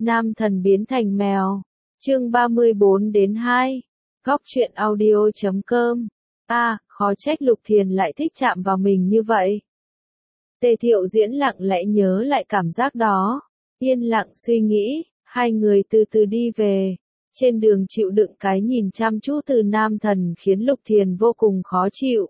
Nam thần biến thành mèo. Chương 34-2. Góc truyện audio.com. Khó trách Lục Thiền lại thích chạm vào mình như vậy. Tề Thiệu Diễn lặng lẽ nhớ lại cảm giác đó. Yên lặng suy nghĩ, hai người từ từ đi về. Trên đường chịu đựng cái nhìn chăm chú từ nam thần khiến Lục Thiền vô cùng khó chịu.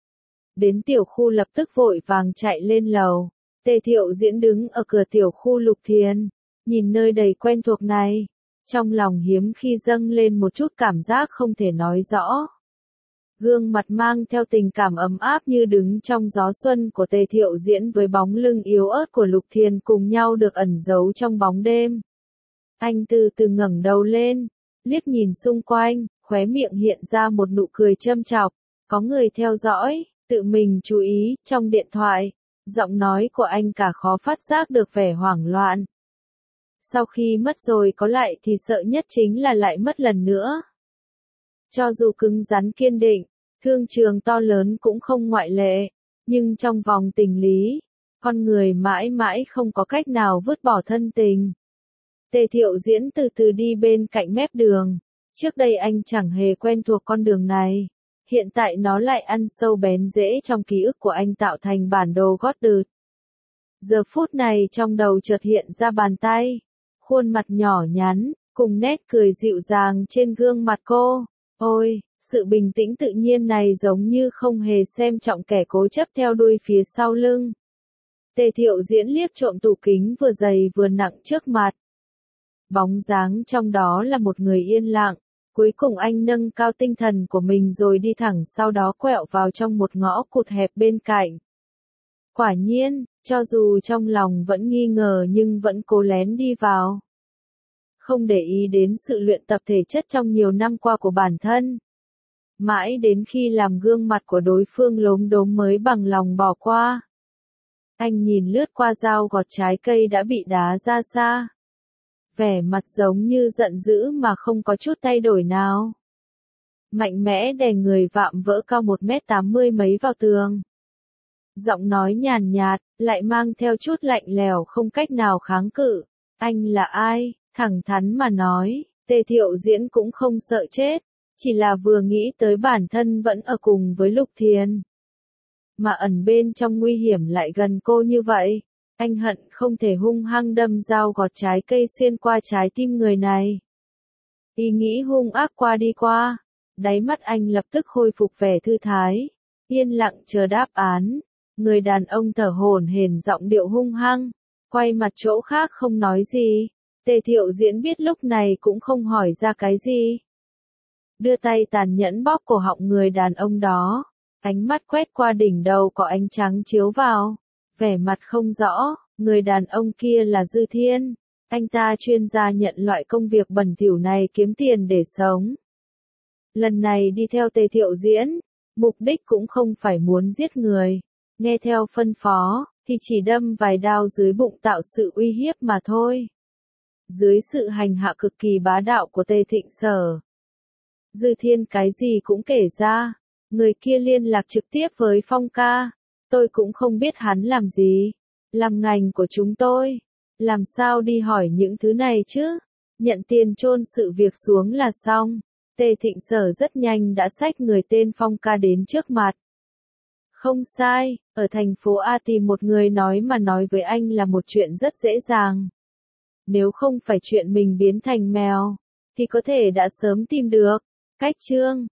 Đến tiểu khu lập tức vội vàng chạy lên lầu. Tề Thiệu Diễn đứng ở cửa tiểu khu Lục Thiền, nhìn nơi đầy quen thuộc này. Trong lòng hiếm khi dâng lên một chút cảm giác không thể nói rõ. Gương mặt mang theo tình cảm ấm áp như đứng trong gió xuân của Tề Thiệu Diễn với bóng lưng yếu ớt của Lục Thiền cùng nhau được ẩn giấu trong bóng đêm. Anh từ từ ngẩng đầu lên, liếc nhìn xung quanh, khóe miệng hiện ra một nụ cười châm chọc. Có người theo dõi, tự mình chú ý, trong điện thoại, giọng nói của anh cả khó phát giác được vẻ hoảng loạn. Sau khi mất rồi có lại thì sợ nhất chính là lại mất lần nữa. Cho dù cứng rắn kiên định, thương trường to lớn cũng không ngoại lệ, nhưng trong vòng tình lý, con người mãi mãi không có cách nào vứt bỏ thân tình. Tề Thiệu Diễn từ từ đi bên cạnh mép đường. Trước đây anh chẳng hề quen thuộc con đường này. Hiện tại nó lại ăn sâu bén rễ trong ký ức của anh tạo thành bản đồ gót đượt. Giờ phút này trong đầu chợt hiện ra bàn tay, khuôn mặt nhỏ nhắn, cùng nét cười dịu dàng trên gương mặt cô. Ôi, sự bình tĩnh tự nhiên này giống như không hề xem trọng kẻ cố chấp theo đuôi phía sau lưng. Tề Thiệu Diễn liếc trộm tủ kính vừa dày vừa nặng trước mặt. Bóng dáng trong đó là một người yên lặng. Cuối cùng anh nâng cao tinh thần của mình rồi đi thẳng sau đó quẹo vào trong một ngõ cụt hẹp bên cạnh. Quả nhiên, cho dù trong lòng vẫn nghi ngờ nhưng vẫn cố lén đi vào. Không để ý đến sự luyện tập thể chất trong nhiều năm qua của bản thân. Mãi đến khi làm gương mặt của đối phương lốm đốm mới bằng lòng bỏ qua. Anh nhìn lướt qua dao gọt trái cây đã bị đá ra xa. Vẻ mặt giống như giận dữ mà không có chút thay đổi nào. Mạnh mẽ đè người vạm vỡ cao 1m80 mấy vào tường. Giọng nói nhàn nhạt, lại mang theo chút lạnh lẽo không cách nào kháng cự. Anh là ai? Thẳng thắn mà nói, Tề Thiệu Diễn cũng không sợ chết. Chỉ là vừa nghĩ tới bản thân vẫn ở cùng với Lục Thiền. Mà ẩn bên trong nguy hiểm lại gần cô như vậy. Anh hận không thể hung hăng đâm dao gọt trái cây xuyên qua trái tim người này. Ý nghĩ hung ác qua đi qua, đáy mắt anh lập tức khôi phục vẻ thư thái, yên lặng chờ đáp án. Người đàn ông thở hổn hển giọng điệu hung hăng, quay mặt chỗ khác không nói gì. Tề Thiệu Diễn biết lúc này cũng không hỏi ra cái gì. Đưa tay tàn nhẫn bóp cổ họng người đàn ông đó, ánh mắt quét qua đỉnh đầu có ánh trắng chiếu vào. Vẻ mặt không rõ, người đàn ông kia là Dư Thiên. Anh ta chuyên gia nhận loại công việc bẩn thỉu này kiếm tiền để sống. Lần này đi theo Tề Thiệu Diễn, mục đích cũng không phải muốn giết người. Nghe theo phân phó, thì chỉ đâm vài đao dưới bụng tạo sự uy hiếp mà thôi. Dưới sự hành hạ cực kỳ bá đạo của Tề Thịnh Sở, Dư Thiên cái gì cũng kể ra. Người kia liên lạc trực tiếp với Phong ca. Tôi cũng không biết hắn làm gì. Làm ngành của chúng tôi. Làm sao đi hỏi những thứ này chứ? Nhận tiền chôn sự việc xuống là xong. Tề Thịnh Sở rất nhanh đã xách người tên Phong ca đến trước mặt. Không sai, ở thành phố A tìm một người nói với anh là một chuyện rất dễ dàng. Nếu không phải chuyện mình biến thành mèo, thì có thể đã sớm tìm được. Cách chương